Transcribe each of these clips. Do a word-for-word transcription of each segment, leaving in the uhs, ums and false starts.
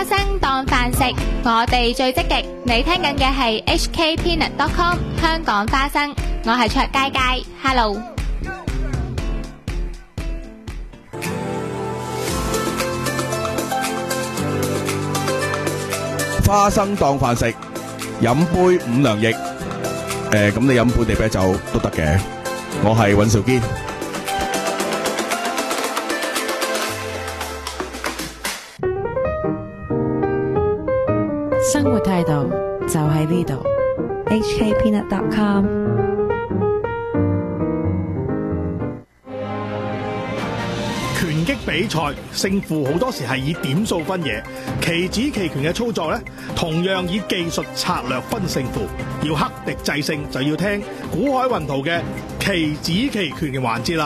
花生當飯食，我哋最積極。你聽緊嘅係 H K Peanut dot com 香港花生，我係卓佳佳 ，Hello。 花生當飯食，飲杯五糧液。誒，咁你飲本地啤酒都得嘅。我係尹兆堅。 生活態度就喺呢度 H K Peanut dot com。 拳擊比賽勝負好多時係以點數分野，棋子棋拳嘅操作呢，同樣以技術策略分勝負。要克敵制勝，就要聽古海雲圖嘅棋子棋拳嘅環節啦。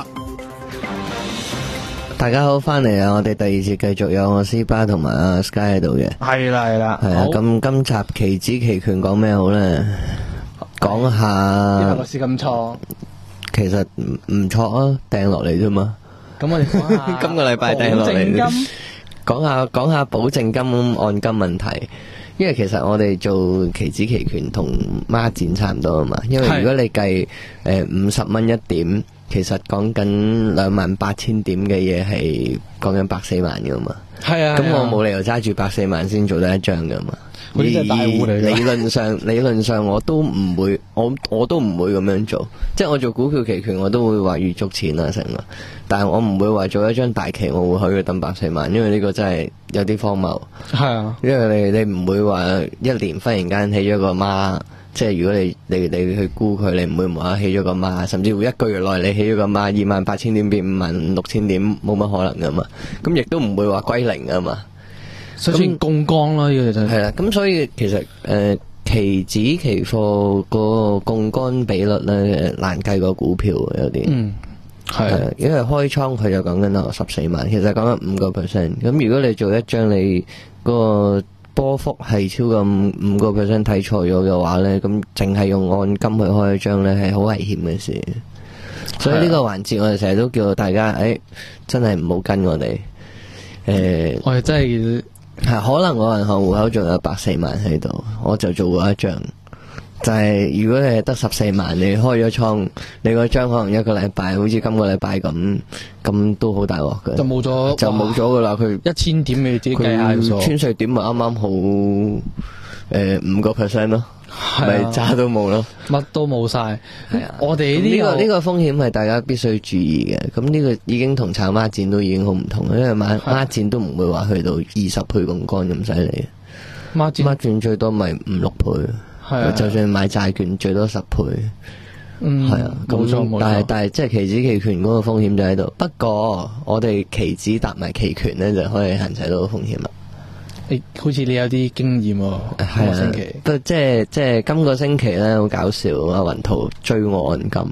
大家好，翻嚟啊！我哋第二節繼續有我斯巴同埋阿 Sky 喺度嘅。 係啦係啦， 係啊。咁今集棋子棋拳講咩好咧？講下。 因為個市咁錯， 其實唔唔錯啊，掟落嚟啫嘛。 咁我哋講下今個禮拜掟落嚟，講下講下保證金按金問題。因為其實我哋做棋子棋拳同孖展差唔多啊嘛。因為如果你計誒五十蚊一點，其實講緊兩萬八千點嘅嘢係講緊百四萬噶嘛。 係啊。 咁我冇理由揸住百四萬先做得一張噶嘛。 嗰啲真係大戶嚟㗎。 理論上，理論上我都唔會，我我都唔會咁樣做。即係我做股票期權，我都會話預足錢啊成啊。但係我唔會話做一張大期，我會去等百四萬，因為呢個真係有啲荒謬。 係啊。因為你你唔會話一年忽然間起咗個孖，即係如果你你你去估佢，你唔會無啦啦起咗個孖，甚至乎一個月內你起咗個孖，二萬八千點變五萬六千點，冇乜可能噶嘛。咁亦都唔會話歸零噶嘛。 所以槓桿咯，呢個就係啦。咁所以其實誒期指期貨個槓桿比率咧難計過股票有啲。嗯，係。因為開倉佢就講緊啊十四萬，其實講緊五個 percent。咁如果你做一張你嗰個波幅係超過五個 percent 睇錯咗嘅話咧，咁淨係用按金去開一張咧係好危險嘅事。所以呢個環節我哋成日都叫大家誒、哎、真係唔好跟我哋。誒， 我哋真係。 係可能我銀行戶口仲有百四萬喺度，我就做過一張。就係、是、如果你係得十四萬，你開咗倉，你嗰張可能一個禮拜，好似今個禮拜咁，咁都好大鑊嘅。 就冇咗， 就冇咗噶啦。佢一千點你自己計下數。 穿稅點咪啱啱好誒五個 percent 咯，咪渣都冇咯， 乜都冇晒。 係啊， 我哋呢、這個呢、這個呢、這個風險係大家必須注意嘅。咁呢個已經同炒孖展都已經好唔同，因為孖孖展都唔會話去到二十倍槓桿咁犀利。孖展孖展最多咪五六倍，係就算買債券最多十倍。嗯，係啊，冇錯冇錯。但係但係即係期指期權嗰個風險就喺度。不過我哋期指搭埋期權咧，就可以限制到風險啦。 你好似你有啲經驗喎，今個星期。 不過即係即係今個星期咧，好搞笑啊！雲圖追我按金，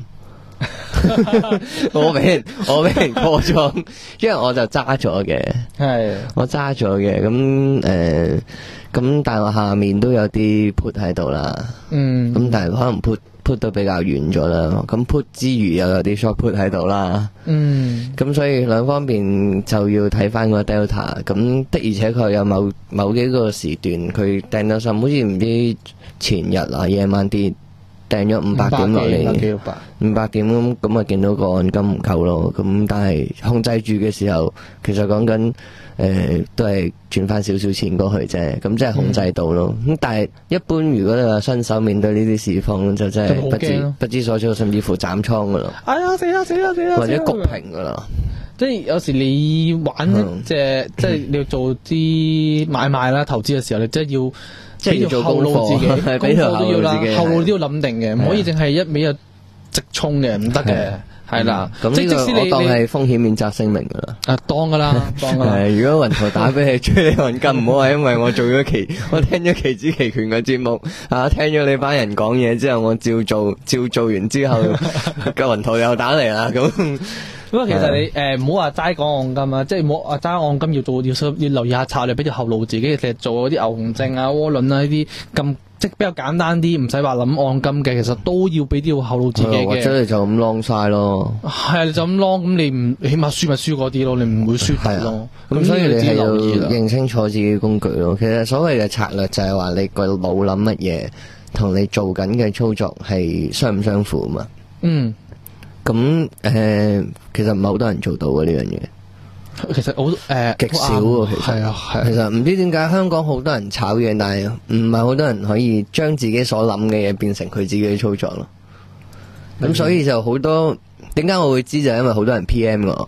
我俾人我俾人過咗，因為我就揸咗嘅，係我揸咗嘅。咁誒咁，但係我下面都有啲 put 喺度啦。嗯，咁但係可能 put put 得比較遠咗啦。咁 put 之餘又有啲 short put 喺度啦。嗯，咁所以兩方面就要睇翻個 delta。咁的而且確有某某幾個時段佢掟到深，好似唔知前日啊夜晚跌掟咗五百點落嚟，五百點咁咁啊，見到個按金唔夠咯。咁但係控制住嘅時候，其實講緊誒都係轉翻少少錢過去啫。咁即係控制到咯。咁、嗯、但係一般如果你話新手面對呢啲市況，就真係不知不知所措，甚至乎斬倉噶啦。 哎呀死啦死啦死啦！ 或者焗平噶啦。 即係有時你玩一隻，即係你要做啲買賣啦、投資嘅時候，你真係要。即係要做後路自己，功課都要啦，後路都要諗定嘅，唔可以淨係一味就直衝嘅，唔得嘅，係啦。咁即即使你當係風險免責聲明噶啦， 啊當噶啦，當噶啦。 係如果雲圖打俾你追你按金，唔好話因為我做咗期，我聽咗期指期權嘅節目，啊聽咗你班人講嘢之後，我照做，照做完之後，個雲圖又打嚟啦咁。 咁啊，其實你誒唔好話齋講按金啊，即係唔好話齋按金要做要要留意下策略，俾條後路自己，其實做嗰啲牛熊證啊、窩輪啊呢啲咁即係比較簡單啲，唔使話諗按金嘅，其實都要俾啲後路自己嘅。 或者你就咁 long 晒咯。 係啊，你就咁 long，咁你唔起碼輸咪輸嗰啲咯，你唔會輸啲咯。 咁所以你係要認清楚自己工具咯。其實所謂嘅策略就係話你個腦諗乜嘢，同你做緊嘅操作係相唔相符啊嘛。嗯。咁誒、呃，其實唔係好多人做到嘅呢樣嘢。 其實好誒極少喎，其實係啊係。 其實唔知點解香港好多人炒嘢，但係唔係好多人可以將自己所諗嘅嘢變成佢自己嘅操作咯。咁、嗯、所以就好多點解我會知就係因為好多人 P M 我。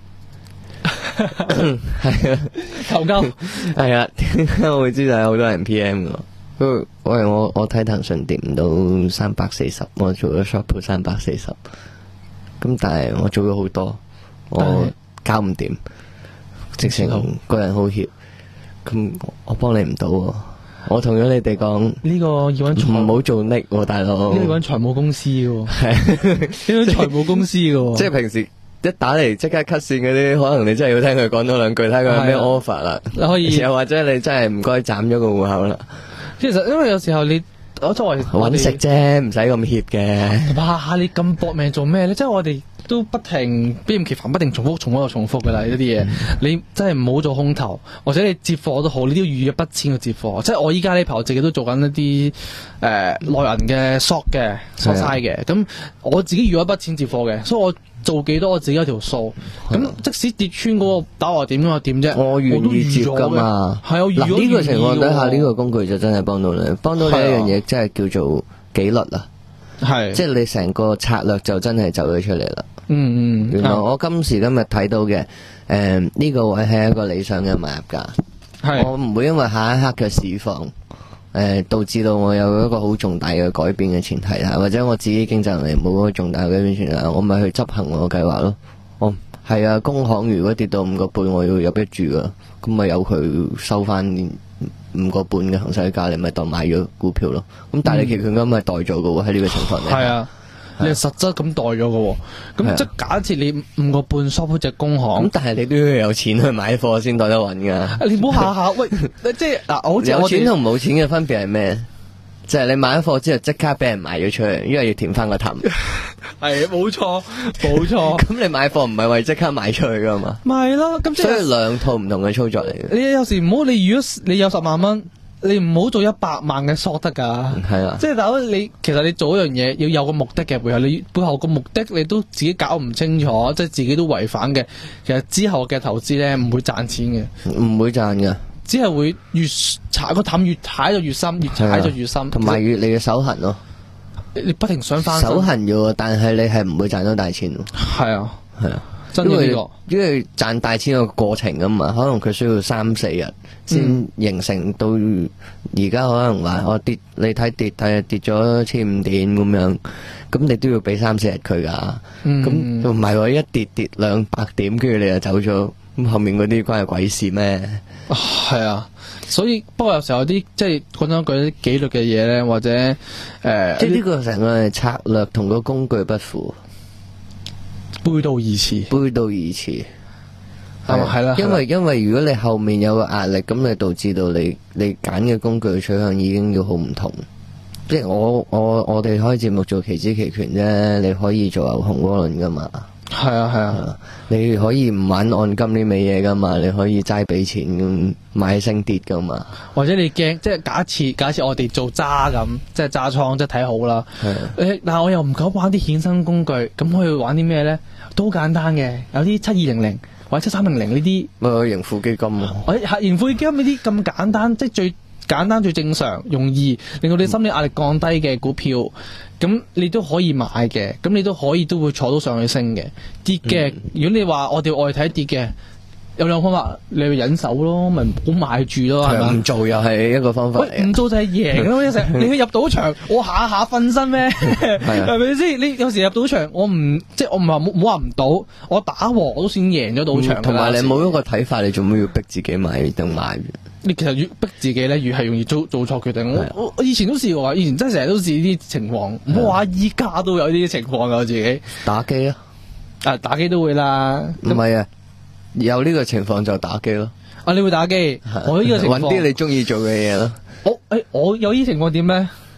係啊， 求救係啊，點解我會知就係好多人 P M 我。喂，我我睇騰訊跌唔到三百四十，我做咗 short 三百四十。咁但係我做咗好多，我搞唔掂。直情個人好怯，咁我幫你唔到喎。我同咗你哋講呢個要揾財唔好做 Nick 喎，大佬。 呢個要揾財務公司嘅，係呢個財務公司嘅。 即係平時一打嚟即刻 cut 線嗰啲，可能你真係要聽佢講多兩句，睇佢有咩 offer 啦。你可以，又或者你真係唔該斬咗個戶口啦。 其實因為有時候你我作為揾食啫，唔使咁怯嘅。 哇！你咁搏命做咩咧？即係我哋都不停不厭其煩，不停重複、重複又重複嘅啦。呢啲嘢你真係唔好做空頭，或者你接貨都好，你都要預一筆錢去接貨。即係我依家呢排我自己都做緊一啲誒內銀嘅 short 嘅 short side 嘅，咁我自己預一筆錢接貨嘅，所以我做幾多我自己有條數。咁即使跌穿嗰個打我點咁又點啫？ 我願意接㗎嘛。 係啊， 嗱呢個情況底下，呢個工具就真係幫到你，幫到你一樣嘢，即係叫做紀律啊。係，即係你成個策略就真係走咗出嚟啦。嗯嗯，原來我今時今日睇到嘅，誒呢個位係一個理想嘅買入價。係，我唔會因為下一刻嘅市況，誒導致到我有一個好重大嘅改變嘅前提下，或者我自己經濟能力冇嗰個重大嘅改變前提下，我咪去執行我嘅計劃咯。哦，係啊，工行如果跌到五個半，我要入一注噶，咁咪由佢收翻五個半嘅行使價，你咪當買咗股票咯。咁但係你期權金咪代咗嘅喎，喺呢個情況底下。係啊。你係實質咁代咗嘅，咁即係假設你五個半 short 隻工行，咁但係你都要有錢去買貨先代得穩噶。你唔好下下喂，即係嗱，好似有錢同冇錢嘅分別係咩？就係你買咗貨之後即刻俾人賣咗出去，因為要填翻個氹。係，冇錯，冇錯。咁你買貨唔係為即刻賣出去噶嘛？咪係咯，咁所以兩套唔同嘅操作嚟嘅。你有時唔好，你如果你有十萬蚊。你唔好做一百萬嘅 short 得噶，係啊，即係大佬你其實你做一樣嘢要有個目的嘅背後，你背後個目的你都自己搞唔清楚，即係自己都違反嘅。其實之後嘅投資咧唔會賺錢嘅，唔會賺嘅，只係會越踩個氹越踩就越深，越踩就越深，同埋越你嘅手痕咯。你不停想翻手痕嘅，但係你係唔會賺到大錢。係啊，係啊。因為因為賺大錢個過程啊嘛，可能佢需要三四日先形成到而家，可能話我跌，你睇跌睇跌咗千五點咁樣，咁你都要俾三四日佢噶，咁唔係話一跌跌兩百點，跟住你就走咗，咁後面嗰啲關係鬼事咩？係啊，所以不過有時候有啲即係講真句啲紀律嘅嘢咧，或者誒，呃、即係呢個成個策略同個工具不符。背道而馳，背道而馳，係係啦，因為因為如果你後面有個壓力，咁你導致到你你揀嘅工具取向已經要好唔同。即係我我我哋開節目做期指期權啫，你可以做牛熊窩輪噶嘛。係啊係啊，你可以唔玩按金呢味嘢噶嘛，你可以齋俾錢咁買升跌噶嘛。或者你驚，即係假設假設我哋做揸咁，即係揸倉，即係睇好啦。誒，但係我又唔敢玩啲衍生工具，咁可以玩啲咩咧？都好簡單嘅，有啲七二零零或者七三零零呢啲，咪盈富基金啊，或者係盈富基金呢啲咁簡單，即係最簡單最正常，容易令到你心理壓力降低嘅股票，咁、嗯、你都可以買嘅，咁你都可以都會坐到上去升嘅。跌嘅，嗯、如果你話我哋外睇跌嘅，有兩個方法，你去忍手咯，咪唔好買住咯，係嘛？唔做又係一個方法。喂，唔做就係贏咯，一成你去入賭場，我下下瞓身咩？係咪先？你有時入賭場，我唔即係我唔話冇冇話唔賭，我打和我都算贏咗賭場。同埋、嗯、你冇一個睇法，你做咩要逼自己買定買？你其實越逼自己咧，越係容易做做錯決定。我我我以前都試過，以前真係成日都試呢啲情況。唔好話依家都有呢啲情況噶，我自己打機啊，啊打機都會啦。唔係啊。有呢個情況就打機咯。啊，你會打機？我呢個情況揾啲你中意做嘅嘢咯。我誒，我有呢情況點咧？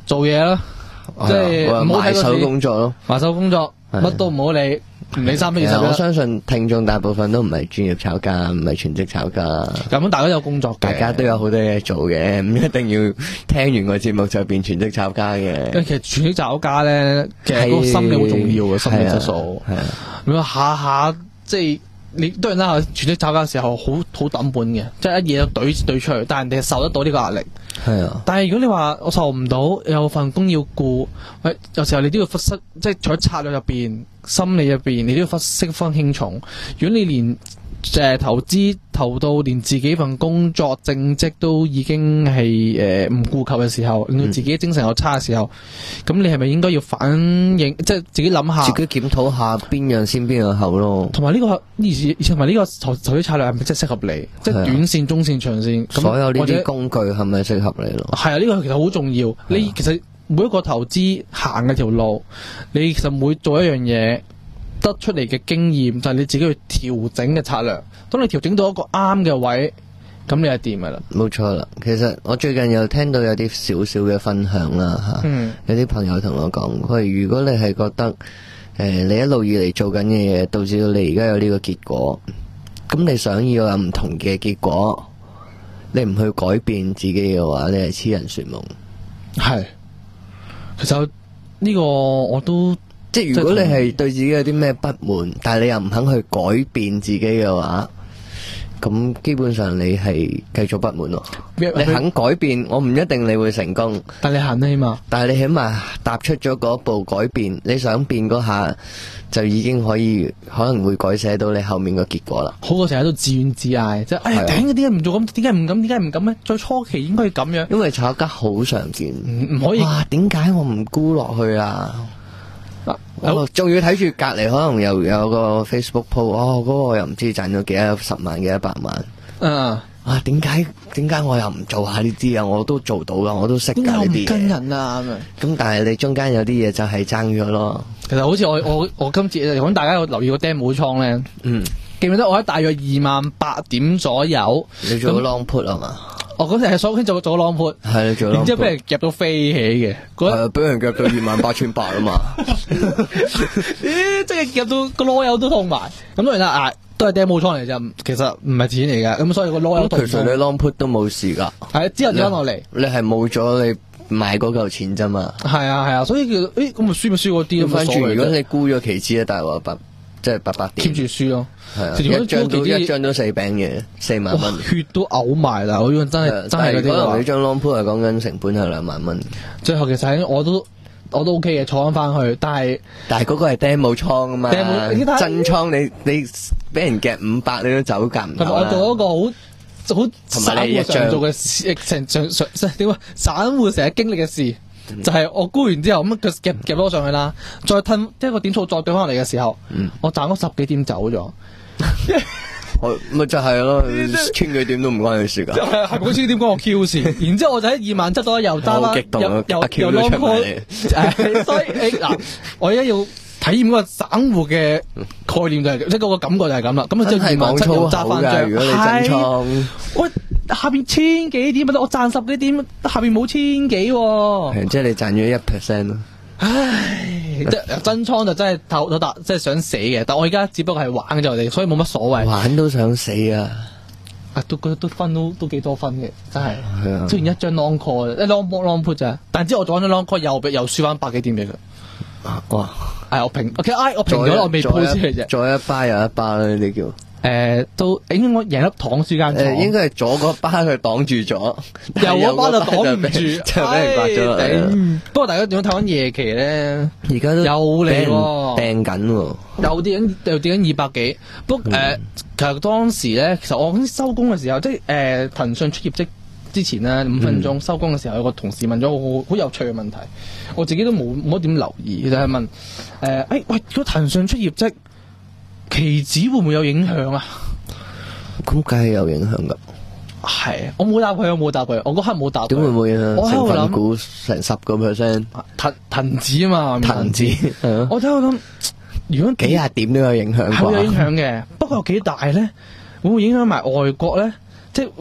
做嘢啦，即係唔好睇埋手工作咯， 埋手工作，乜都唔好理。唔理三不二十。 我相信聽眾大部分都唔係專業炒家，唔係全職炒家。 咁大家有工作， 大家都有好多嘢做嘅，唔一定要聽完個節目就變全職炒家嘅。 其實全職炒家咧，其實個心理好重要嘅，心理質素。係啊，你話下下即係你當然啦，全職炒家嘅時候好好抌本嘅，即係一嘢就懟懟出去，但係人哋受得到呢個壓力。係啊，但係如果你話我受唔到，有份工要顧，喂，有時候你都要忽失，即係除咗策略入邊、心理入邊，你都要忽識分輕重。如果你連誒、呃、投資投到連自己份工作正職都已經係誒唔顧及嘅時候，令到自己精神又差嘅時候，咁、嗯、你係咪應該要反映，即係自己諗下， 自己檢討下邊樣先邊樣後咯？同埋呢個而同埋呢個投投資策略係咪真係適合你？即係短線、中線、長線， 所有呢啲工具係咪適合你咯？ 係啊，呢、這個其實好重要。你其實每一個投資行嘅條路，你其實每做一樣嘢，得出嚟嘅經驗就係、是、你自己去調整嘅策略。當你調整到一個啱嘅位，咁你係掂噶啦。冇錯啦。其實我最近又聽到有啲少少嘅分享啦吓，嗯、有啲朋友同我講，佢如果你係覺得誒、呃、你一路以嚟做緊嘅嘢導致到你而家有呢個結果，咁你想要有唔同嘅結果，你唔去改變自己嘅話，你係痴人說夢。係，其實呢個我都。即係如果你係對自己有啲咩不滿，但係你又唔肯去改變自己嘅話，咁基本上你係繼續不滿咯。你肯改變，我唔一定你會成功， 但你行得起碼。 但係你起碼踏出咗嗰步改變，你想變嗰下就已經可以可能會改寫到你後面個結果啦。 好過成日都自怨自艾，即係哎呀頂，點解唔做咁？點解唔咁？點解唔咁咧？最初期應該係咁樣。 因為炒家好常見， 唔唔可以。 哇！點解我唔沽落去啊？我仲要睇住隔籬，可能又有個 Facebook post，哦，嗰、那個又唔知賺咗幾多十萬幾一百萬。嗯，啊，點解點解我又唔做下呢啲啊？我都做到噶，我都識噶呢啲嘢。跟人啊咁咁，但係你中間有啲嘢就係爭咗咯。 其實好似我我我今次如果大家有留意個 demo 倉咧，嗯，記唔記得我喺大約二萬八點左右， 你做咗 long put 啊嘛？ 我嗰陣係所以做做 long put， 係做 long put， 然之後俾人夾到飛起嘅， 係俾人夾到二萬八千八啊嘛， 咦，即係夾到個籮柚都痛埋。咁當然啦，啊，都係 demo 倉嚟啫，其實唔係錢嚟噶。咁所以個籮柚痛。 其實你 long put 都冇事噶， 係之後跌翻落嚟， 你係冇咗你買嗰嚿錢啫嘛。係啊係啊，所以叫誒咁咪輸咪輸嗰啲。 反轉如果你沽咗期指咧，大話八即係八百點 keep 住輸咯。 係啊，一張都一張都四餅嘅，四萬蚊， 血都嘔埋啦！我呢個真係真係嗰啲話。 可能你張 long put 係講緊成本係兩萬蚊。 最後其實我都我都 OK 嘅，坐翻翻去，但係但係嗰個係 demo 倉啊嘛，真倉你你俾人夾五百你都走夾唔到啦。 我做一個好好散戶常做嘅事，成常常即係點啊？散戶成日經歷嘅事。就係我沽完之後咁佢夾夾咗上去啦，再褪一個點數再對翻落嚟嘅時候，嗯、我賺咗十幾點走咗， 咪就係咯，千幾點都唔關你事噶， 係係嗰千幾點關我 Q 事，然之後我就喺二萬七度又揸啦，又又又 long call，所以誒嗱，我而家要體驗嗰個散戶嘅概念就係、是，即係嗰個感覺就係咁啦，咁啊即係二萬七又揸翻張， 如果你真倉， 喂。下邊千幾點我賺十幾點，下邊冇千幾、啊， 即係你賺咗一 percent 咯。 唉，即係真倉就真係透透達，即係想死嘅。但我而家只不過係玩嘅啫，我哋所以冇乜所謂。 玩都想死啊！ 啊，都都分都都幾多分嘅，真係。係啊。雖然一張 long call，一 long long put 咋，但之後我做咗張 long call 又又輸翻百幾點俾佢。哇！係我平，OK，我平咗，我未鋪先嘅啫。 再一巴又一巴啦，呢啲叫。 誒、呃，都應該贏粒糖輸間廠。 誒，應該係左嗰巴佢擋住咗， 右嗰巴就擋唔住， 就俾人刮咗啦。 不過大家點樣睇翻夜期咧？ 而家都又嚟掟緊， 又跌緊，又跌緊二百幾。不過誒、呃，其實當時咧，其實我收工嘅時候，即係誒騰訊出業績之前咧五分鐘收工嘅時候，有個同事問咗個好好有趣嘅問題，我自己都冇冇乜點留意，就係、是、問誒，誒、呃，喂，如果騰訊出業績？期指會唔會有影響啊？ 咁梗係有影響噶。 係，我冇答佢，我冇答佢，我嗰刻冇答佢。 點會唔會啊？成份股成十個 percent， 騰騰指啊嘛， 騰指。 我睇我諗，如果幾廿點都有影響， 係會有影響嘅。不過有幾大咧？會唔會影響埋外國咧？即係會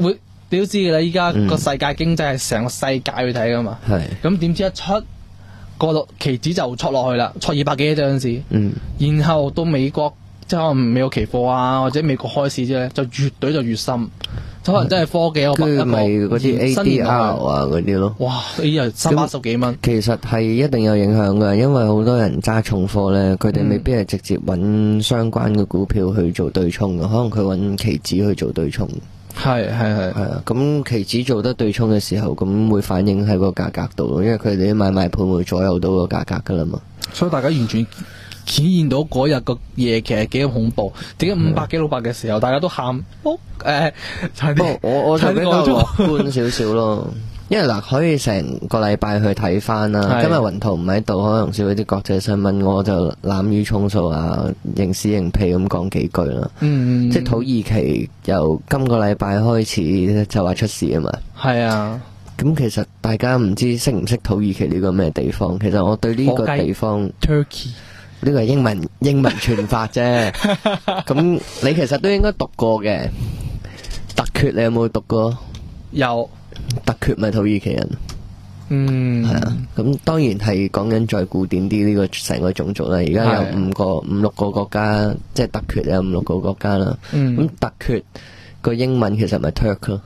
你都知㗎啦，依家個世界經濟係成個世界去睇㗎嘛。 係。 咁點知一出個落期指就戳落去啦，戳二百幾嗰陣時。 嗯。 然後到美國即係可能美國期貨啊，或者美國開市之後咧，就越懟就越深。可能真係科技，我跟住咪嗰啲 A D R 啊嗰啲咯。 哇！呢又三百十幾蚊。 其實係一定有影響㗎，因為好多人揸重貨咧，佢哋未必係直接揾相關嘅股票去做對沖嘅，可能佢揾期指去做對沖。 係係係。 係啊，咁期指做得對沖嘅時候，咁會反映喺個價格度咯，因為佢哋啲買賣盤會左右到個價格㗎啦嘛。 所以大家完全顯現到嗰日個夜期係幾咁恐怖，點解五百幾六百嘅時候大家都喊？哦，誒， 不過我我就比較樂觀少少咯，因為嗱可以成個禮拜去睇翻啦。今日雲圖唔喺度，可能少咗啲國際新聞，我就濫竽充數啊，認屎認屁咁講幾句啦。 嗯， 即係土耳其由今個禮拜開始就話出事啊嘛。 係啊。 咁其實大家唔知識唔識土耳其呢個咩地方？其實我對呢個地方 Turkey。 呢個係英文英文傳法啫，咁你其實都應該讀過嘅。突厥你有冇讀過？ 有。 突厥咪土耳其人。 嗯。 係啊，咁當然係講緊再古典啲呢個成個種族啦。而家有五個五六個國家，即係突厥有五六個國家啦。 嗯。 咁突厥個英文其實咪 Turk 咯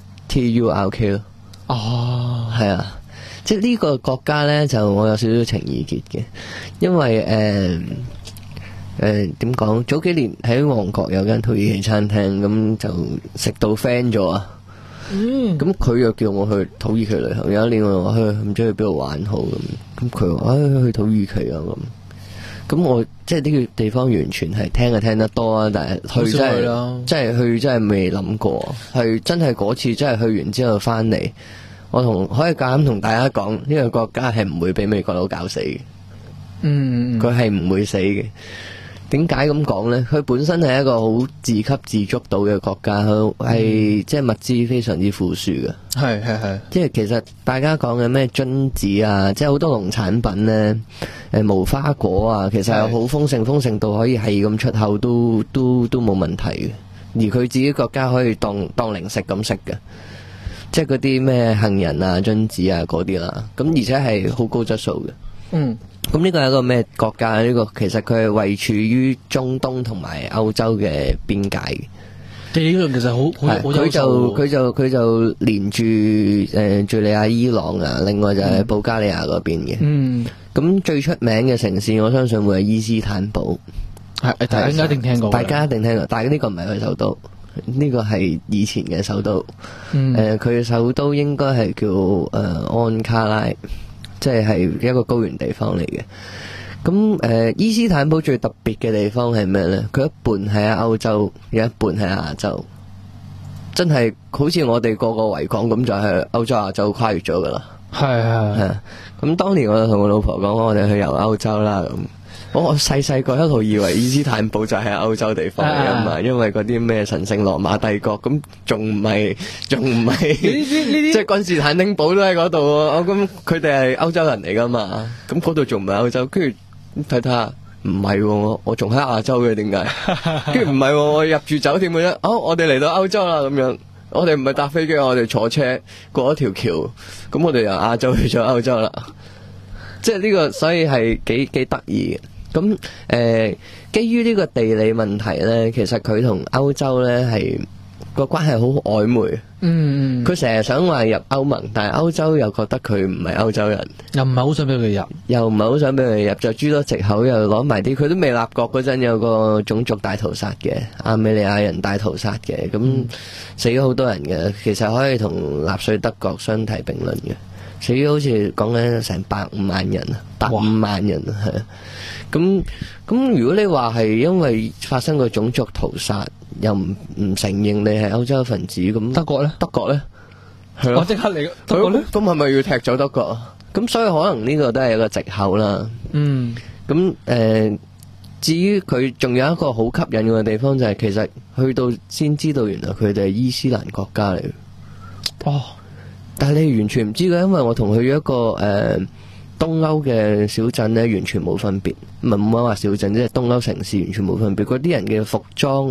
，T U R K 咯。 哦。 係啊。即係呢個國家呢，就我有少少情意結嘅，因為誒誒點講？早幾年喺旺角有間土耳其餐廳，咁就食到 friend 咗啊。嗯。咁佢又叫我去土耳其旅行，有一年我話去唔知去邊度玩好咁，咁佢話誒去土耳其啊咁。咁我即係呢個地方完全係聽就聽得多啊，但係去真係真係去真係未諗過，係真係嗰次真係去完之後翻嚟。我同可以夠膽同大家講，呢、這個國家係唔會俾美國佬搞死嘅。嗯，佢係唔會死嘅。點解咁講呢？佢本身係一個好自給自足到嘅國家，佢係即係物資非常之富庶嘅。 係係係。即係其實大家講嘅咩榛子啊，即係好多農產品呢，誒無花果啊，其實係好豐盛，豐盛到可以係咁出口都都都冇問題嘅。而佢自己國家可以當當零食咁食嘅。即係嗰啲咩杏仁啊、榛子啊嗰啲啦，咁而且係好高質素嘅。嗯，咁呢個係一個咩國家？呢、這個其實佢係位處於中東同埋歐洲嘅邊界嘅。 地理上其實好好佢就佢就佢就連住誒敘利亞、伊朗啊，另外就係保加利亞嗰邊嘅。嗯，咁最出名嘅城市，我相信會係伊斯坦堡。 係，大家一定聽過。 大家一定聽過，但係呢個唔係佢首都。呢個係以前嘅首都，誒佢嘅首都應該係叫誒、呃、安卡拉，即係係一個高原地方嚟嘅。咁誒、呃、伊斯坦堡最特別嘅地方係咩呢？佢一半係喺歐洲，有一半喺亞洲，真係好似我哋個個維港咁，就係歐洲亞洲跨越咗噶啦。係係係。咁當年我就同我老婆講，我哋去遊歐洲啦咁。我細細個一路以為伊斯坦堡就係歐洲地方嚟噶嘛，因為嗰啲咩神聖羅馬帝國，咁仲唔係仲唔係即係君士坦丁堡都喺嗰度喎。咁佢哋係歐洲人嚟噶嘛，咁嗰度仲唔係歐洲？跟住睇睇下，唔係喎，我仲喺亞洲嘅，點解？跟住唔係喎，我入住酒店嘅啫。哦，我哋嚟到歐洲啦，咁樣我哋唔係搭飛機，我哋坐車過一條橋，咁我哋由亞洲去咗歐洲啦。即係呢個，所以係幾幾得意嘅。咁誒、呃，基於呢個地理問題咧，其實佢同歐洲咧係個關係好曖昧。嗯，佢成日想話入歐盟，但係歐洲又覺得佢唔係歐洲人， 又唔係好想俾佢入， 又唔係好想俾佢入，就諸多藉口，又攞埋啲佢都未立國嗰陣有個種族大屠殺嘅，亞美尼亞人大屠殺嘅，咁、嗯、死咗好多人嘅，其實可以同納粹德國相提並論嘅，死咗好似講緊成百五萬人啊，百五萬人啊，係。咁咁，如果你話係因為發生個種族屠殺，又唔唔承認你係歐洲分子，咁德國咧？德國咧？係咯，我即刻嚟。德國咧？咁係咪要踢走德國啊？咁所以可能呢個都係一個藉口啦。嗯。咁誒、呃，至於佢仲有一個好吸引嘅地方，就係其實去到先知道原來佢哋係伊斯蘭國家嚟。哦。但係你完全唔知嘅，因為我同佢一個誒。呃東歐嘅小鎮咧，完全冇分別，唔係唔係話小鎮，即係東歐城市完全冇分別。嗰啲人嘅服裝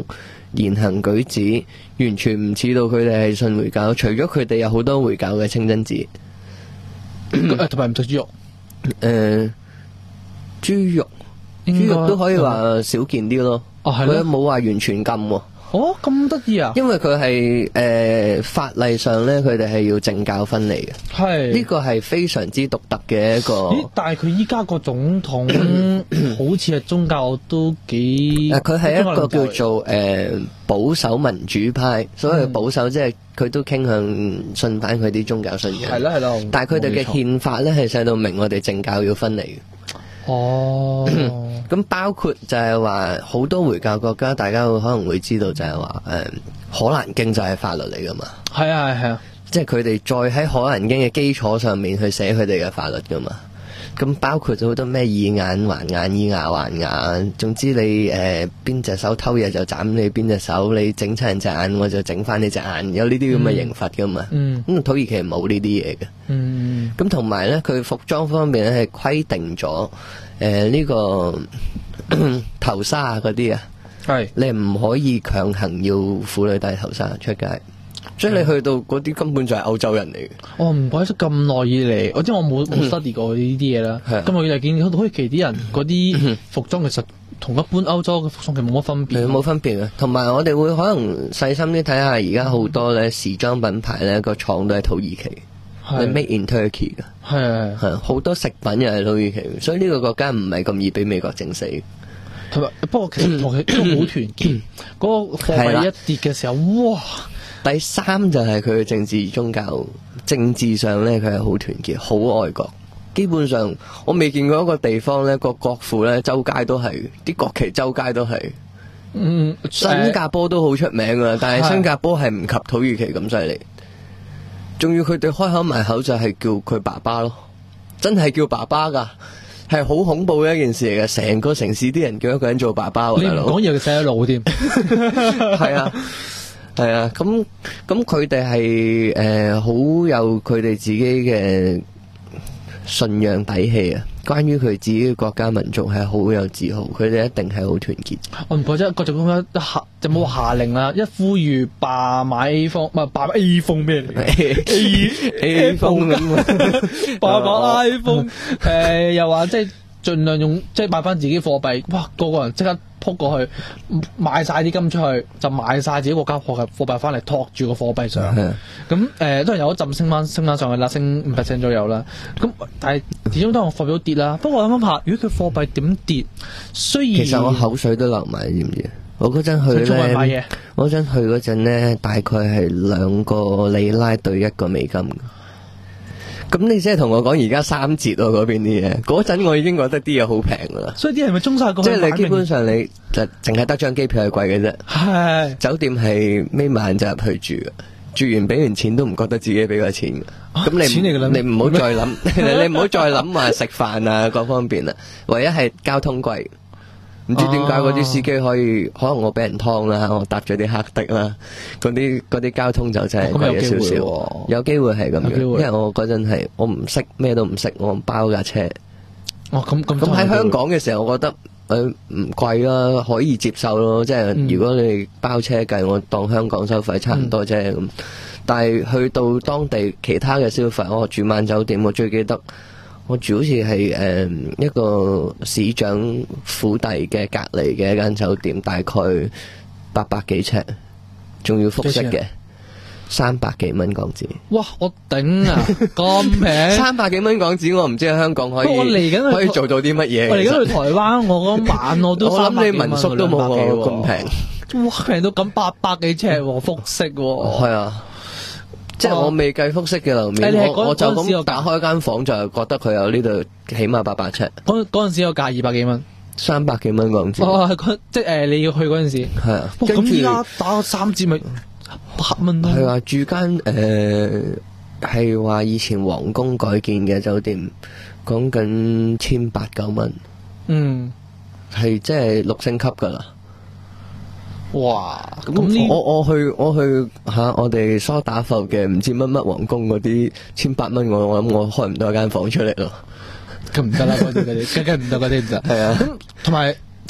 言行舉止完全唔似到佢哋係信回教，除咗佢哋有好多回教嘅清真寺， 同埋唔食豬肉。 誒、呃，豬肉，豬肉都可以話少見啲咯。哦，係佢冇話完全禁喎。 哦，咁得意啊！ 因為佢係誒法例上咧，佢哋係要政教分離嘅。係呢個係非常之獨特嘅一個。 咦？但係佢依家個總統好似係宗教都幾。 佢係一個叫做誒、呃、保守民主派，所謂保守即係佢都傾向信翻佢啲宗教信仰。係咯係咯。但係佢哋嘅憲法咧係寫到明，我哋政教要分離嘅。哦，咁包括就係話好多回教國家，大家會可能會知道就係話誒《可蘭經》就係法律嚟噶嘛。係啊係啊，即係佢哋再喺《可蘭經》嘅基礎上面去寫佢哋嘅法律噶嘛。咁包括咗好多咩以眼還眼，以牙還牙，總之你誒邊隻手偷嘢就斬你邊隻手，你整親人隻眼我就整翻你隻眼，有呢啲咁嘅刑罰噶嘛。嗯，咁土耳其係冇呢啲嘢嘅。嗯，咁同埋咧，佢服裝方面咧係規定咗誒呢個頭紗啊嗰啲啊，係你唔可以強行要婦女戴頭紗出街。所以你去到嗰啲根本就係歐洲人嚟嘅。哦，唔怪得咁耐以嚟，我知我冇冇 study 過呢啲嘢啦。咁我就見到土耳其啲人嗰啲服裝其實同一般歐洲嘅服裝其實冇乜分別。冇分別嘅。同埋我哋會可能細心啲睇下，而家好多咧時裝品牌咧個廠都係土耳其，係 made in Turkey 嘅。係係好多食品又係土耳其，所以呢個國家唔係咁易俾美國整死。同埋不過其實同佢都好團結。嗰個貨幣一跌嘅時候，哇！第三就係佢嘅政治宗教，政治上咧佢係好團結，好愛國。基本上我未見過一個地方咧個國父咧周街都係，啲國旗周街都係。嗯，新加坡都好出名噶，但係新加坡係唔及土耳其咁犀利。仲要佢哋開口埋口就係叫佢爸爸咯，真係叫爸爸噶，係好恐怖嘅一件事嚟嘅。成個城市啲人叫一個人做爸爸，你唔講嘢佢洗咗腦添。係啊。係啊，咁咁佢哋係誒好有佢哋自己嘅信仰底氣啊！關於佢自己嘅國家民族係好有自豪，佢哋一定係好團結。我唔覺得國際公一下就冇下令啦，一呼籲罷買 A 風，唔係罷買 A 風咩嚟？A A 風咁啊，罷買 iPhone，誒又話即係盡量用即係買翻自己貨幣，哇個個人即刻撲過去買晒啲金出去，就買晒自己國家貨幣貨幣翻嚟托住個貨幣上。咁誒、呃、都係有一陣升翻升翻上去啦，升五 percent 左右啦。咁但係始終都係貨幣都跌啦。不過我諗諗下，如果佢貨幣點跌，雖然其實我口水都流埋，知唔知？我嗰陣去咧，我嗰陣去嗰陣咧，大概係兩個里拉對一個美金。咁你即係同我講而家三折喎，嗰邊啲嘢，嗰陣我已經覺得啲嘢好平噶啦。所以啲人咪中晒過去。即係你基本上你就淨係得張機票係貴嘅啫。係。酒店係眯埋眼就入去住嘅，住完俾完錢都唔覺得自己俾過錢嘅。咁你錢嚟㗎啦，你唔好再諗，你唔好再諗話食飯啊各方面啦，唯一係交通貴。唔知點解嗰啲司機可以，可能我俾人劏啦，我搭咗啲黑的啦，嗰啲嗰啲交通就真係貴咗少少，有機會係咁樣，因為我嗰陣係我唔識咩都唔識，我包架車。哦，咁咁咁喺香港嘅時候，我覺得誒唔貴啦，可以接受咯。即係如果你包車計，我當香港收費差唔多啫咁。但係去到當地其他嘅消費，我住晚酒店，我最記得。我住好似係誒一個市長府邸嘅隔離嘅一間酒店，大概八百幾尺，仲要複式嘅，三百幾蚊港紙。哇！我頂啊，咁平！三百幾蚊港紙，我唔知喺香港可以我嚟緊可以做到啲乜嘢。我嚟緊去台灣，我嗰晚我都我諗你民宿都冇我咁平。哇！平到咁八百幾尺喎，複式喎。係啊。即係我未計複式嘅樓面，我我就咁打開間房就覺得佢有呢度起碼八百尺。嗰嗰陣時有價二百幾蚊，三百幾蚊港紙。哦，即係誒你要去嗰陣時。係啊。咁依家打個三折咪百蚊咯。係啊，住間誒係話以前皇宮改建嘅酒店，講緊千八九蚊。嗯。係即係六星級噶啦。哇！咁我我去我去吓、啊、我哋梳打埠嘅唔知乜乜皇宮嗰啲千八蚊，我我諗我開唔到一間房出嚟咯。咁唔得啦，嗰啲嗰啲，梗梗唔得嗰啲唔得。係啊。咁同埋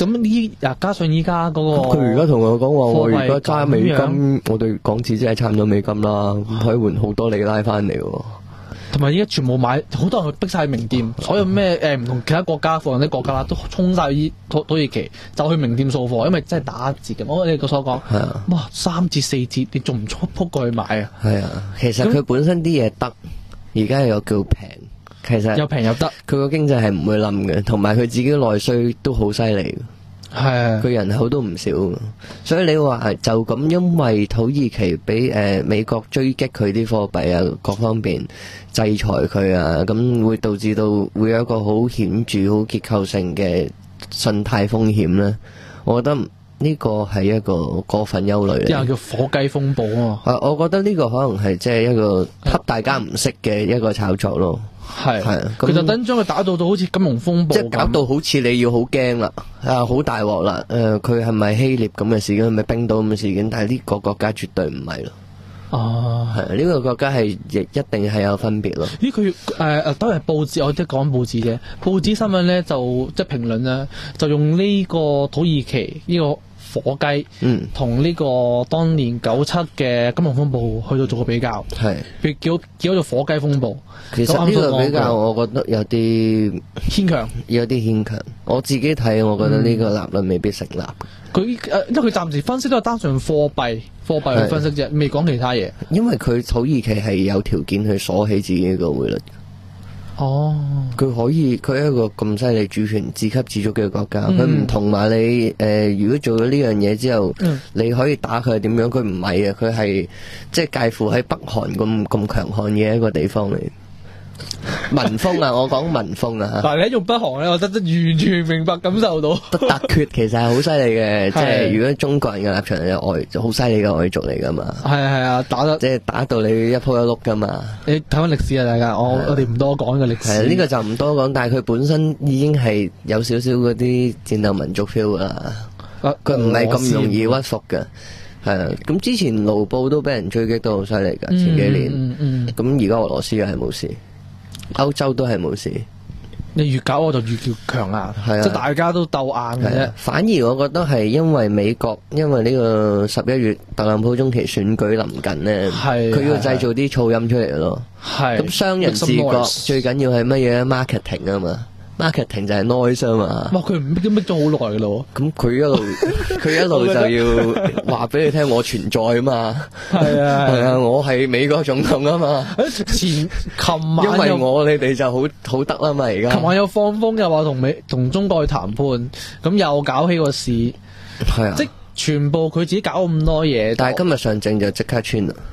咁依啊加上依家嗰個， 佢而家同我講話，我而家揸美金，我哋港紙真係差唔多美金啦，可以換好多里拉翻嚟喎。 同埋依家全部買，好多人去逼晒名店，所有咩誒唔同其他國家、附近啲國家啦，都衝晒依土土耳其，就去名店掃貨，因為真係打折嘅。我哋個所講，係啊，哇三折四折，你仲唔速撲過去買啊？係啊， 其實佢本身啲嘢得，而家又叫平，其實又平又得， 佢個經濟係唔會冧嘅，同埋佢自己內需都好犀利。係，佢人口都唔少，所以你話就咁，因為土耳其俾誒、呃、美國追擊佢啲貨幣啊，各方面制裁佢啊，咁會導致到會有一個好顯著、好結構性嘅信貸風險咧。我覺得呢個係一個過分憂慮嚟。 之後叫火雞風暴啊！ 啊，我覺得呢個可能係即係一個恰大家唔識嘅一個炒作咯。 係，佢就等將佢打到到好似金融風暴， 即係搞到好似你要好驚啦，啊好大鑊啦！誒、呃，佢係咪希臘咁嘅事件，係咪冰島咁嘅事件？但係呢個國家絕對唔係咯。哦，係呢、呢個國家係亦一定係有分別咯。 呢佢誒誒都係報紙，我即係講報紙啫。報紙新聞咧就即係評論咧，就用呢個土耳其呢、呢個。火雞，嗯，同呢個當年九七嘅金融風暴去到做個比較，係，佢叫叫做火雞風暴。 其實呢個比較，我覺得有啲牽強， 有啲牽強。我自己睇，我覺得呢個立論未必成立。 佢誒、嗯，因為佢暫時分析都係單純貨幣，貨幣去分析啫，未講其他嘢。 因為佢土耳其係有條件去鎖起自己個匯率。哦，佢可以，佢係一個咁犀利主權自給自足嘅國家，佢唔同埋你誒、呃，如果做咗呢樣嘢之後，嗯、你可以打佢係點樣？佢唔係啊，佢係即係介乎喺北韓咁咁強悍嘅一個地方嚟。民風啊，我講民風啊。 嗱，你一用北韓咧，我覺得完全明白感受到。 突厥其實係好犀利嘅，即係如果中國人嘅立場係外，就好犀利嘅外族嚟噶嘛。係啊係啊，打得即係打到你一鋪一碌噶嘛。你睇翻歷史啊，大家，我我哋唔多講嘅歷史。 係呢、這個就唔多講，但係佢本身已經係有少少嗰啲戰鬥民族 feel 啦。佢唔係咁容易屈服嘅。係啊，咁之前盧布都俾人追擊都好犀利噶，前幾年。嗯嗯。咁而家俄羅斯又係冇事。歐洲都係冇事， 你越搞我就越叫強硬，係啊，即係大家都鬥硬嘅啫。 反而我覺得係因為美國，因為呢個十一月特朗普中期選舉臨近咧，佢要製造啲噪音出嚟咯。係咁，商人自覺最緊要係乜嘢 marketing 啊嘛。marketing 就係 noise 啊嘛， 哇！佢唔搣都搣咗好耐噶咯， 咁佢一路佢一路就要話俾你聽我存在啊嘛，係啊係啊，我係美國總統啊嘛， 前琴晚因為我你哋就好好得啦嘛，而家琴晚有放風又話同美同中國去談判，咁又搞起個市，係啊，即全部佢自己搞咁多嘢， 但係今日上證就即刻穿啦。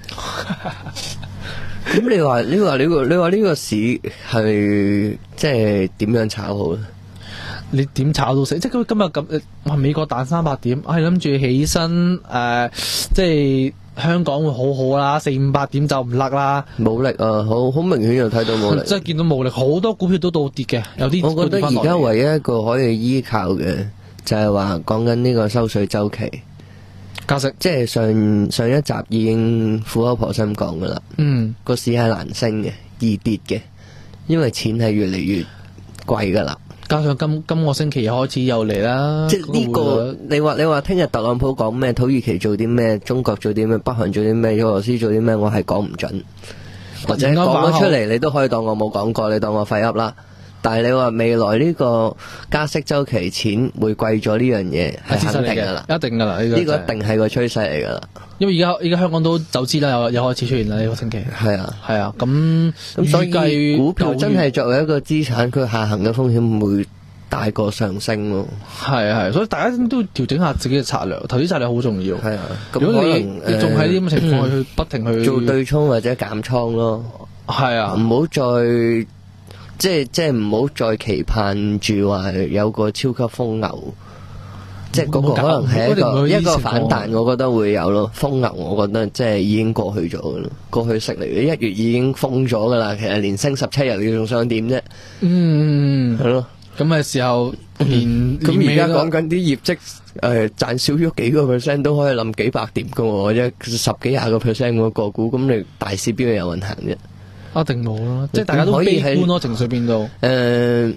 咁你話你話呢個你話呢個市係即係點樣炒好咧？ 你點炒到死？即係今日咁，哇！美國彈三百點，係諗住起身誒、呃，即係香港會好好啦，四五百點就唔甩啦。 冇力啊，好好明顯就睇到冇力。 即係見到冇力，好多股票都倒跌嘅，有啲。 我覺得而家唯一一個可以依靠嘅就係話講緊呢個收水周期。 價值即係上上一集已經苦口婆心講噶啦，嗯，個市係難升嘅，易跌嘅，因為錢係越嚟越貴噶啦。 加上今今個星期又開始又嚟啦， 即係呢、這個你話你話聽日特朗普講咩？土耳其做啲咩？中國做啲咩？北韓做啲咩？俄羅斯做啲咩？我係講唔準，或者講咗出嚟，你都可以當我冇講過，你當我廢噏啦。但係你話未來呢個加息周期錢會貴咗呢樣嘢係肯定噶啦， 一定噶啦，呢、 這個一定係個趨勢嚟噶啦。 因為而家而家香港都走資啦，又又開始出現啦呢、這個星期。 係啊係啊，咁咁所以股票真係作為一個資產，佢下行嘅風險會大過上升咯。 係係，所以大家都調整下自己嘅策略，投資策略好重要。係啊， 如果你你仲喺呢啲情況去、嗯、不停去做對沖或者減倉咯。係啊，唔好再。即係即係唔好再期盼住話有個超級瘋牛，即係嗰個可能係一個一個反彈，我覺得會有咯。瘋牛我覺得即係已經過去咗噶啦，過去式嚟嘅，一月已經封咗噶啦。其實連升十七日你仲想點啫？嗯，係咯。 咁嘅時候連咁而家講緊啲業績誒賺少咗幾個 percent 都可以冧幾百點噶，或者十幾廿個 percent 個個股，咁你大市邊度有運行啫？ 一定冇咯，即係大家都悲觀咯，情緒變到。誒、 呃，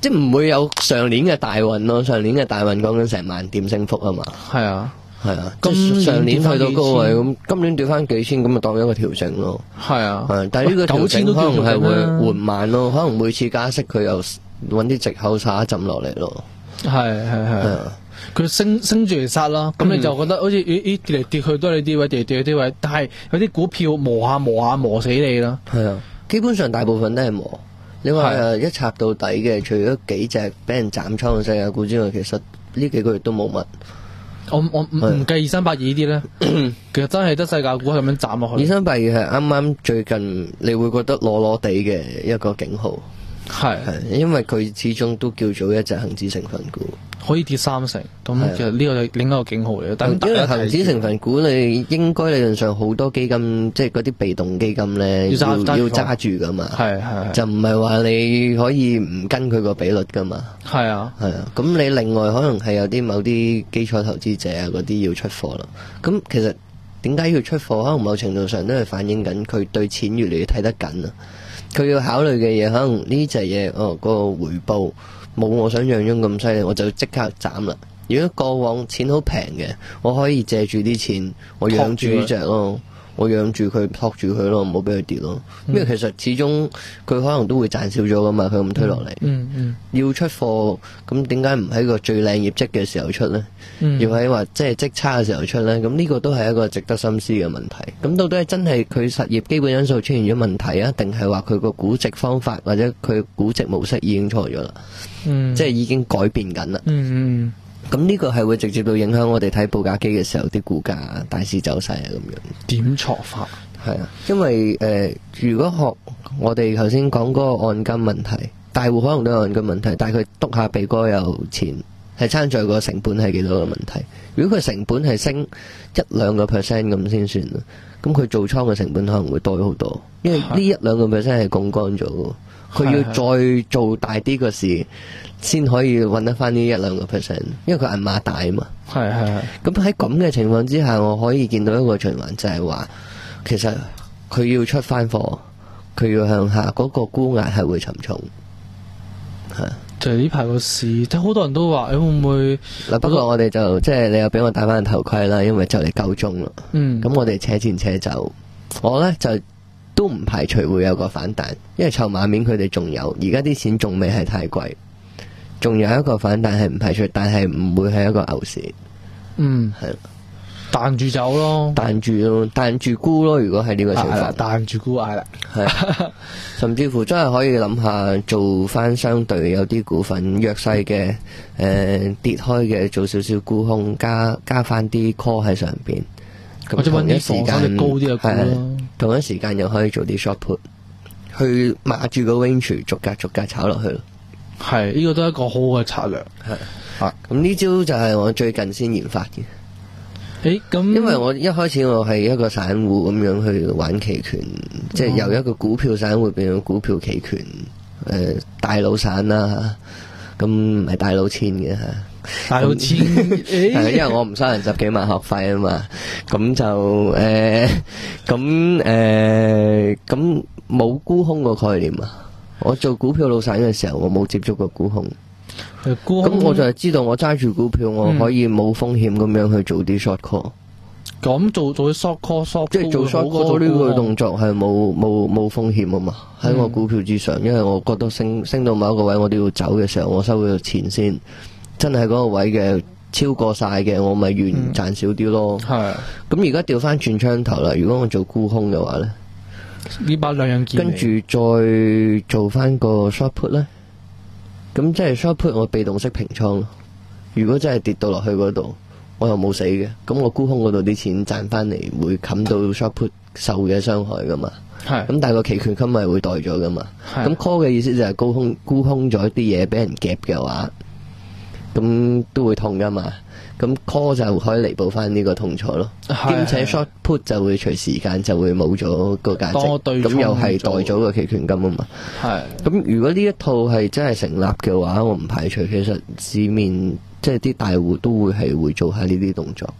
即係唔會有上年嘅大運咯。上年嘅大運講緊成萬點升幅啊嘛。 係啊。 係啊，咁上年去到高位，咁今年掉翻幾千，咁咪當一個調整咯。 係啊， 係，但係呢個調整可能係會緩慢咯，可能每次加息佢又搵啲藉口撒一浸落嚟咯。 係係係，佢升升住嚟殺啦，咁你就覺得好似咦咦跌嚟跌去都係呢啲位，跌嚟跌去啲位，但係有啲股票磨下磨下磨死你啦。 係啊，基本上大部分都係磨。你話誒一插到底嘅，除咗幾隻俾人斬倉嘅世界股之外，其實呢幾個月都冇乜。 我我唔唔計二三八二呢啲咧，其實真係得世界股咁樣斬落去。 二三八二係啱啱最近你會覺得攞攞地嘅一個警號， 係係因為佢始終都叫做一隻恒指成分股， 可以跌三成，咁其實呢個係另一個警號嚟嘅。但因為恒指成分股你應該理論上好多基金，即係嗰啲被動基金咧，要要揸住噶嘛，係係就唔係話你可以唔跟佢個比率噶嘛，係啊係啊。咁你另外可能係有啲某啲基礎投資者啊嗰啲要出貨啦。咁其實點解要出貨？可能某程度上都係反映緊佢對錢越嚟越睇得緊啊。佢要考慮嘅嘢，可能呢隻嘢哦，嗰個回報冇我想象中咁犀利，我就即刻斬啦。如果過往錢好平嘅，我可以借住啲錢，我養住呢隻咯，我養住佢，托住佢咯，唔好俾佢跌咯。因為其實始終佢可能都會賺少咗噶嘛，佢咁推落嚟。嗯嗯，要出貨，咁點解唔喺個最靚業績嘅時候出呢？嗯、要喺話即係績差嘅時候出呢？咁呢個都係一個值得深思嘅問題。咁到底係真係佢實業基本因素出現咗問題啊，定係話佢個估值方法或者佢估值模式已經錯咗啦？嗯、即係已經改變緊啦。嗯嗯。咁呢個係會直接到影響我哋睇報價機嘅時候啲股價、大市走勢啊咁樣。點錯法？係啊，因為誒、呃，如果學我哋頭先講嗰個按金問題，大戶可能都有按金問題，但係佢篤下鼻哥有錢，係參在個成本係幾多嘅問題。如果佢成本係升一兩個 percent 咁先算啦，咁佢做倉嘅成本可能會多好多，因為呢一兩個 percent 係槓桿咗，佢要再做大啲個事。先可以搵得翻呢一兩個 percent， 因為佢銀碼大啊嘛。係係係。咁喺咁嘅情況之下，我可以見到一個循環，就係話，其實佢要出翻貨，佢要向下，嗰、那個沽壓係會沉重。係。就係呢排個市，即係好多人都話，你會唔會？嗱，不過我哋就即係你又俾我戴翻頭盔啦，因為就嚟夠鐘啦。嗯。咁我哋扯前扯走，我咧就都唔排除會有個反彈，因為籌碼面佢哋仲有，而家啲錢仲未係太貴。仲有一個反彈係唔排除，但係唔會係一個牛市。嗯，係彈住走咯，彈住咯，彈住沽咯。如果係呢個情況，彈住沽嗌啦，係甚至乎真係可以諗下做翻相對有啲股份弱勢嘅，誒、呃、跌開嘅，做少少沽空，加加翻啲 call 喺上邊。或者揾啲時間高啲嘅股咯，同一時間又可以做啲 short put，去碼住個 range，逐格逐格炒落去咯。係，呢、這個都係一個好好嘅策略。係，啊，咁呢招就係我最近先研發嘅。誒，咁因為我一開始我係一個散戶咁樣去玩期權，哦、即係由一個股票散戶變成股票期權，誒、呃，大佬散啦，咁唔係大佬錢嘅吓。大佬錢，係因為我唔收人十幾萬學費啊嘛，咁就誒，咁誒，咁冇沽空個概念啊。我做股票老散嘅時候，我冇接觸過沽空，咁我就係知道我揸住股票，我可以冇風險咁樣去做啲 short call。咁、嗯、做做啲 short call，short 即係做 short call 呢個動作係冇冇冇風險啊嘛？喺我股票之上，因為我覺得升升到某一個位，我都要走嘅時候，我收佢錢先。真係嗰個位嘅超過晒嘅，我咪願賺少啲咯。係。咁而家調翻轉槍頭啦，如果我做沽空嘅話咧？呢把兩樣件，跟住再做翻個 short put 咧，咁即係 short put 我被動式平倉咯。如果真係跌到落去嗰度，我又冇死嘅，咁我沽空嗰度啲錢賺翻嚟會冚到 short put 受嘅傷害噶嘛。係。咁但係個期權金咪會袋咗噶嘛。係。咁 call 嘅意思就係沽空沽空咗啲嘢俾人夾嘅話，咁都會痛噶嘛。咁 call 就可以彌補翻呢個痛楚咯，兼且 short put 就會隨時間就會冇咗個價值，咁又係代咗個期權金啊嘛。係，咁如果呢一套係真係成立嘅話，我唔排除其實市面即係啲大戶都會係會做下呢啲動作。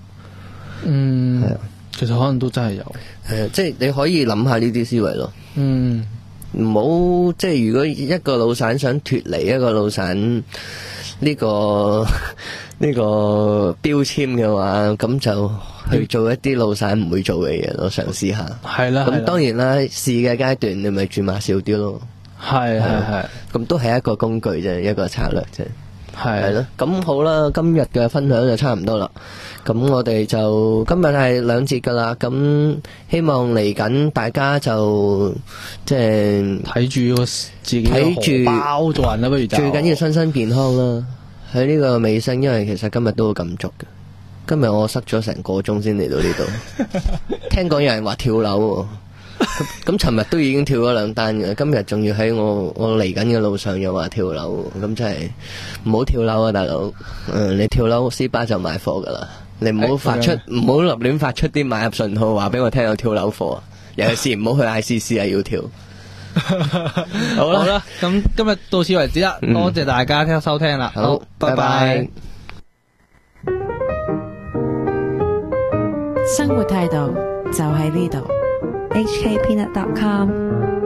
嗯，係啊，其實可能都真係有。誒，即係你可以諗下呢啲思維咯。嗯。 唔好即係如果一個老散想脫離一個老散呢、這個呢、這個標籤嘅話，咁就去做一啲老散唔會做嘅嘢咯，嘗試下。係啦，咁當然啦，試嘅階段你咪轉碼少啲咯。係係係，咁都係一個工具啫，一個策略啫。係係咯，咁好啦，今日嘅分享就差唔多啦。咁我哋就今日係兩節噶啦，咁希望嚟緊大家就即係睇住個自己睇住包做人啦，不如就最緊要身心健康啦。喺呢個尾聲，因為其實今日都好感觸嘅。今日我塞咗成個鐘先嚟到呢度，聽講有人話跳樓，咁尋日都已經跳咗兩單嘅，今日仲要喺我我嚟緊嘅路上又話跳樓，咁真係唔好跳樓啊，大佬！嗯，你跳樓 C 巴就買貨噶啦，你唔好發出唔好立亂發出啲買入信號，話俾我聽有跳樓貨，尤其是唔好去 I C C 啊，要跳。好啦，咁今日到此為止啦，多謝大家聽收聽啦，好，拜拜。 生活態度就喺呢度。 H K Peanut dot com